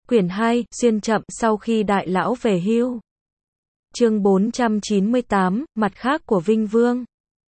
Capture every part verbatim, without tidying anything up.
Quyển hai, xuyên chậm sau khi đại lão về hưu. Chương bốn trăm chín mươi tám, mặt khác của Vinh Vương.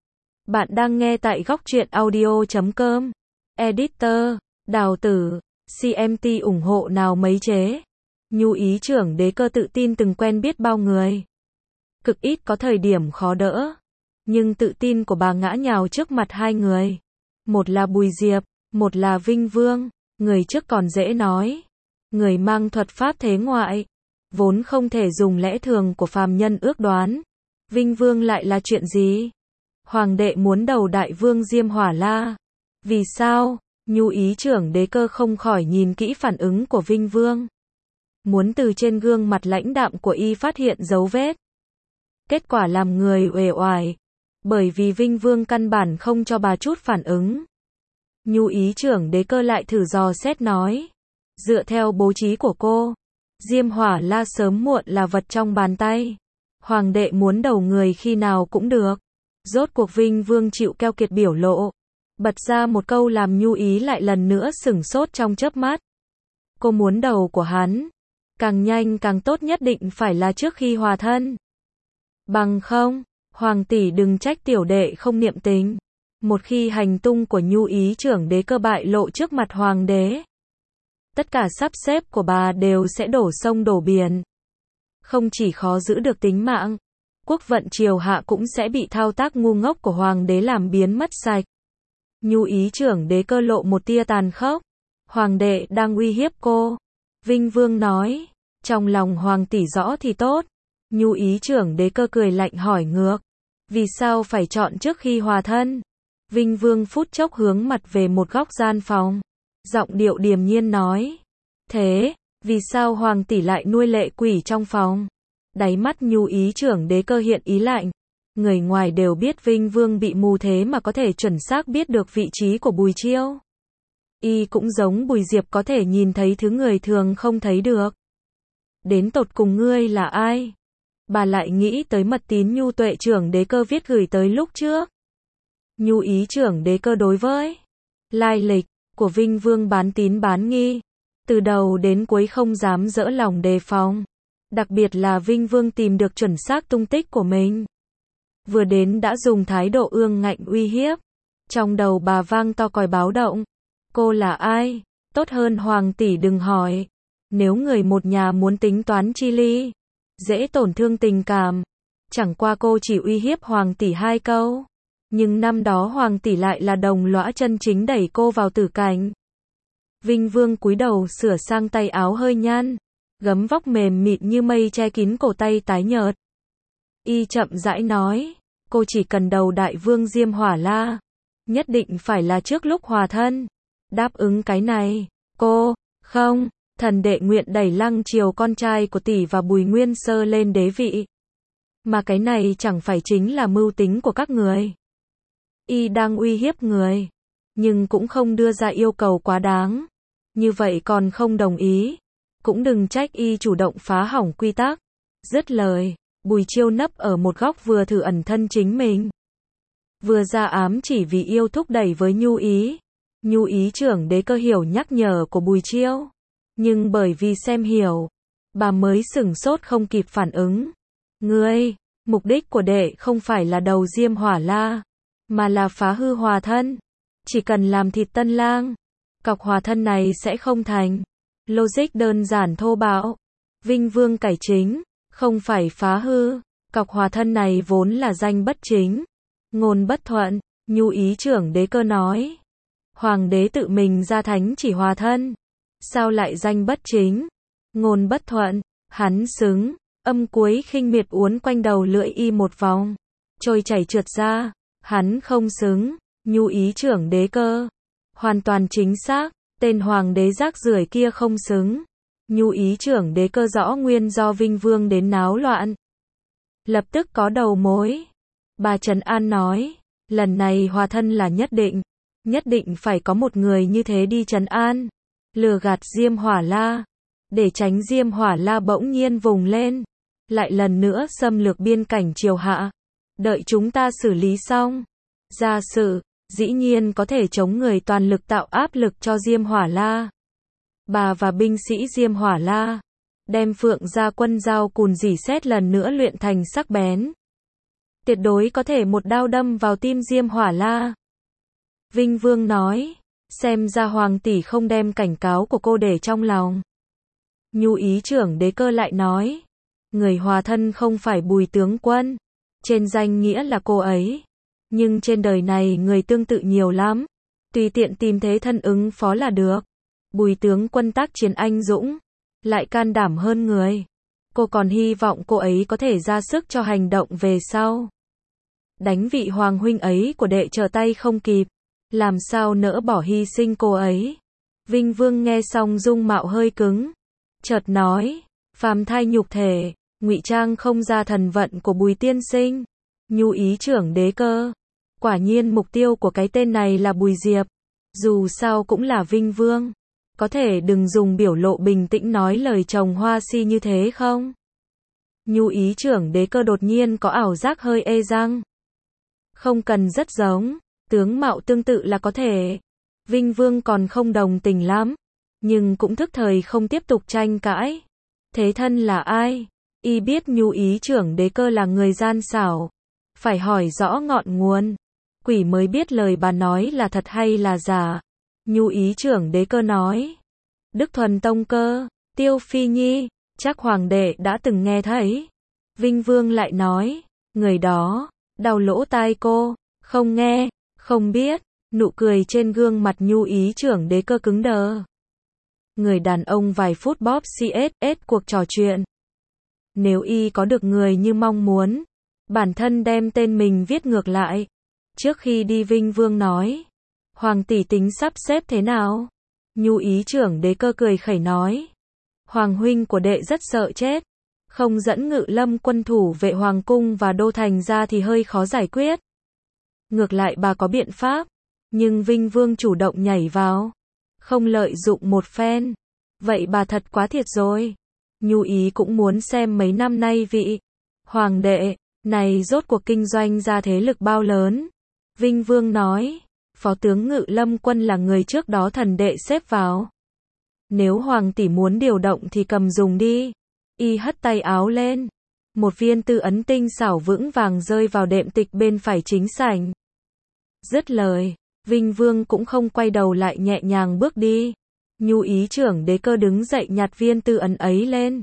Bạn đang nghe tại góc truyện audio chấm com. Editor, Đào Tử, xê em tê ủng hộ nào mấy chế. Nhu ý trưởng đế cơ tự tin từng quen biết bao người. Cực ít có thời điểm khó đỡ. Nhưng tự tin của bà ngã nhào trước mặt hai người. Một là Bùi Diệp, một là Vinh Vương. Người trước còn dễ nói. Người mang thuật pháp thế ngoại, vốn không thể dùng lẽ thường của phàm nhân ước đoán. Vinh Vương lại là chuyện gì? Hoàng đệ muốn đầu đại vương Diêm Hỏa La. Vì sao? Nhu ý trưởng đế cơ không khỏi nhìn kỹ phản ứng của Vinh Vương. Muốn từ trên gương mặt lãnh đạm của y phát hiện dấu vết. Kết quả làm người uể oải. Bởi vì Vinh Vương căn bản không cho bà chút phản ứng. Nhu ý trưởng đế cơ lại thử dò xét nói. Dựa theo bố trí của cô, Diêm Hỏa La sớm muộn là vật trong bàn tay. Hoàng đệ muốn đầu người khi nào cũng được. Rốt cuộc Vinh Vương chịu keo kiệt biểu lộ. Bật ra một câu làm Nhu ý lại lần nữa sửng sốt trong chớp mắt. Cô muốn đầu của hắn. Càng nhanh càng tốt, nhất định phải là trước khi hòa thân. Bằng không, Hoàng tỷ đừng trách tiểu đệ không niệm tình. Một khi hành tung của Nhu ý trưởng đế cơ bại lộ trước mặt Hoàng đế, tất cả sắp xếp của bà đều sẽ đổ sông đổ biển. Không chỉ khó giữ được tính mạng, quốc vận triều hạ cũng sẽ bị thao tác ngu ngốc của Hoàng đế làm biến mất sạch. Nhu ý trưởng đế cơ lộ một tia tàn khốc. Hoàng đệ đang uy hiếp cô. Vinh Vương nói. Trong lòng Hoàng tỷ rõ thì tốt. Nhu ý trưởng đế cơ cười lạnh hỏi ngược. Vì sao phải chọn trước khi hòa thân? Vinh Vương phút chốc hướng mặt về một góc gian phòng. Giọng điệu điềm nhiên nói. Thế, vì sao Hoàng tỷ lại nuôi lệ quỷ trong phòng? Đáy mắt Nhu ý trưởng đế cơ hiện ý lạnh. Người ngoài đều biết Vinh Vương bị mù thế mà có thể chuẩn xác biết được vị trí của Bùi Chiêu. Y cũng giống Bùi Diệp có thể nhìn thấy thứ người thường không thấy được. Đến tột cùng ngươi là ai? Bà lại nghĩ tới mật tín Nhu tuệ trưởng đế cơ viết gửi tới lúc trước. Nhu ý trưởng đế cơ đối với lai lịch của Vinh Vương bán tín bán nghi. Từ đầu đến cuối không dám dỡ lòng đề phòng. Đặc biệt là Vinh Vương tìm được chuẩn xác tung tích của mình. Vừa đến đã dùng thái độ ương ngạnh uy hiếp. Trong đầu bà vang to còi báo động. Cô là ai? Tốt hơn Hoàng tỷ đừng hỏi. Nếu người một nhà muốn tính toán chi ly, dễ tổn thương tình cảm. Chẳng qua cô chỉ uy hiếp Hoàng tỷ hai câu. Nhưng năm đó Hoàng tỷ lại là đồng lõa chân chính đẩy cô vào tử cảnh. Vinh Vương cúi đầu sửa sang tay áo hơi nhăn. Gấm vóc mềm mịn như mây che kín cổ tay tái nhợt. Y chậm rãi nói. Cô chỉ cần đầu đại vương Diêm Hỏa La. Nhất định phải là trước lúc hòa thân. Đáp ứng cái này. Cô, không, thần đệ nguyện đẩy Lăng Triều con trai của tỷ và Bùi Nguyên Sơ lên đế vị. Mà cái này chẳng phải chính là mưu tính của các người. Y đang uy hiếp người. Nhưng cũng không đưa ra yêu cầu quá đáng. Như vậy còn không đồng ý. Cũng đừng trách Y chủ động phá hỏng quy tắc. Dứt lời, Bùi Chiêu nấp ở một góc vừa thử ẩn thân chính mình. Vừa ra ám chỉ vì yêu thúc đẩy với Nhu ý. Nhu ý trưởng đế cơ hiểu nhắc nhở của Bùi Chiêu. Nhưng bởi vì xem hiểu, bà mới sửng sốt không kịp phản ứng. Ngươi, mục đích của đệ không phải là đầu Diêm Hỏa La, mà là phá hư hòa thân. Chỉ cần làm thịt tân lang, cọc hòa thân này sẽ không thành. Logic đơn giản thô bạo. Vinh Vương cải chính, không phải phá hư. Cọc hòa thân này vốn là danh bất chính, ngôn bất thuận. Nhu ý trưởng đế cơ nói. Hoàng đế tự mình ra thánh chỉ hòa thân. Sao lại danh bất chính, ngôn bất thuận? Hắn xứng. Âm cuối khinh miệt uốn quanh đầu lưỡi Y một vòng. Trôi chảy trượt ra. Hắn không xứng. Nhu ý trưởng đế cơ. Hoàn toàn chính xác. Tên hoàng đế rác rưởi kia không xứng. Nhu ý trưởng đế cơ rõ nguyên do Vinh Vương đến náo loạn. Lập tức có đầu mối. Bà Trấn An nói. Lần này hòa thân là nhất định. Nhất định phải có một người như thế đi trấn an. Lừa gạt Diêm Hỏa La. Để tránh Diêm Hỏa La bỗng nhiên vùng lên. Lại lần nữa xâm lược biên cảnh triều hạ. Đợi chúng ta xử lý xong. Ra sự, dĩ nhiên có thể chống người toàn lực tạo áp lực cho Diêm Hỏa La. bà và binh sĩ Diêm Hỏa La, đem Phượng Gia Quân dao cùn rỉ sét lần nữa luyện thành sắc bén. Tuyệt đối có thể một đao đâm vào tim Diêm Hỏa La. Vinh Vương nói, xem ra Hoàng tỷ không đem cảnh cáo của cô để trong lòng. Nhu ý trưởng Đế Cơ lại nói, người hòa thân không phải Bùi tướng quân, trên danh nghĩa là cô ấy, nhưng trên đời này người tương tự nhiều lắm, tùy tiện tìm thế thân ứng phó là được. Bùi tướng quân tác chiến anh dũng, lại can đảm hơn người, cô còn hy vọng cô ấy có thể ra sức cho hành động về sau. Đánh vị hoàng huynh ấy của đệ trở tay không kịp, làm sao nỡ bỏ hy sinh cô ấy. Vinh Vương nghe xong dung mạo hơi cứng, chợt nói, phàm thai nhục thể, ngụy trang không ra thần vận của Bùi tiên sinh. Nhu ý trưởng Đế Cơ, quả nhiên mục tiêu của cái tên này là Bùi Diệp, dù sao cũng là Vinh Vương, có thể đừng dùng biểu lộ bình tĩnh nói lời chồng hoa si như thế không? Nhu ý trưởng Đế Cơ đột nhiên có ảo giác hơi ê răng. Không cần rất giống, tướng mạo tương tự là có thể. Vinh Vương còn không đồng tình lắm, nhưng cũng thức thời không tiếp tục tranh cãi. Thế thân là ai? Y biết Nhu ý trưởng Đế Cơ là người gian xảo, phải hỏi rõ ngọn nguồn, quỷ mới biết lời bà nói là thật hay là giả. Nhu ý trưởng Đế Cơ nói, Đức Thuần Tông Cơ, Tiêu Phi Nhi, chắc hoàng đệ đã từng nghe thấy. Vinh Vương lại nói, người đó, đau lỗ tai cô, không nghe, không biết. Nụ cười trên gương mặt Nhu ý trưởng Đế Cơ cứng đờ. Người đàn ông vài phút bóp xê ét cuộc trò chuyện. Nếu y có được người như mong muốn, bản thân đem tên mình viết ngược lại. Trước khi đi Vinh Vương nói, Hoàng tỷ tính sắp xếp thế nào? Nhu ý trưởng Đế Cơ cười khẩy nói, Hoàng huynh của đệ rất sợ chết, không dẫn Ngự Lâm quân thủ vệ Hoàng cung và đô thành ra thì hơi khó giải quyết. Ngược lại bà có biện pháp, nhưng Vinh Vương chủ động nhảy vào, không lợi dụng một phen. Vậy bà thật quá thiệt rồi. Nhu ý cũng muốn xem mấy năm nay vị hoàng đệ này rốt cuộc kinh doanh ra thế lực bao lớn. Vinh Vương nói, Phó tướng Ngự Lâm quân là người trước đó thần đệ xếp vào. Nếu hoàng tỷ muốn điều động thì cầm dùng đi. Y hất tay áo lên, một viên tư ấn tinh xảo vững vàng rơi vào đệm tịch bên phải chính sảnh. Dứt lời, Vinh Vương cũng không quay đầu lại, nhẹ nhàng bước đi. Nhu ý trưởng Đế Cơ đứng dậy nhặt viên tư ấn ấy lên.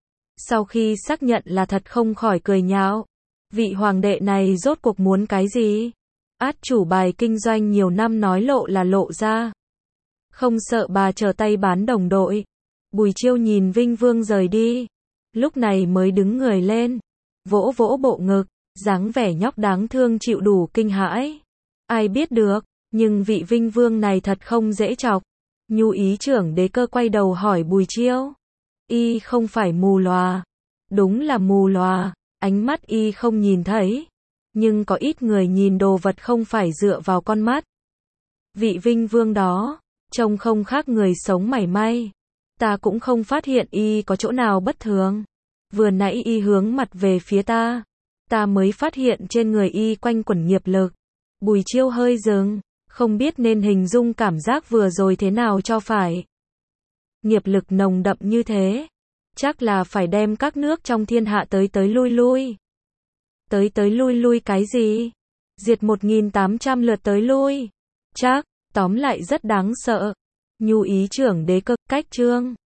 Sau khi xác nhận là thật không khỏi cười nhạo. Vị hoàng đệ này rốt cuộc muốn cái gì? Át chủ bài kinh doanh nhiều năm nói lộ là lộ ra. Không sợ bà trở tay bán đồng đội. Bùi Chiêu nhìn Vinh Vương rời đi, lúc này mới đứng người lên, vỗ vỗ bộ ngực, dáng vẻ nhóc đáng thương chịu đủ kinh hãi. Ai biết được, nhưng vị Vinh Vương này thật không dễ chọc. Nhu ý trưởng Đế Cơ quay đầu hỏi Bùi Chiêu. Y không phải mù lòa. Đúng là mù lòa, ánh mắt y không nhìn thấy. Nhưng có ít người nhìn đồ vật không phải dựa vào con mắt. Vị Vinh Vương đó, trông không khác người sống mảy may. Ta cũng không phát hiện y có chỗ nào bất thường. Vừa nãy y hướng mặt về phía ta, ta mới phát hiện trên người y quanh quẩn nghiệp lực. Bùi Chiêu hơi dừng, không biết nên hình dung cảm giác vừa rồi thế nào cho phải. Nghiệp lực nồng đậm như thế, chắc là phải đem các nước trong thiên hạ tới tới lui lui. Tới tới lui lui cái gì? Diệt một nghìn tám trăm lượt tới lui. Chắc, tóm lại rất đáng sợ. Nhu ý trưởng Đế Cơ, cách chương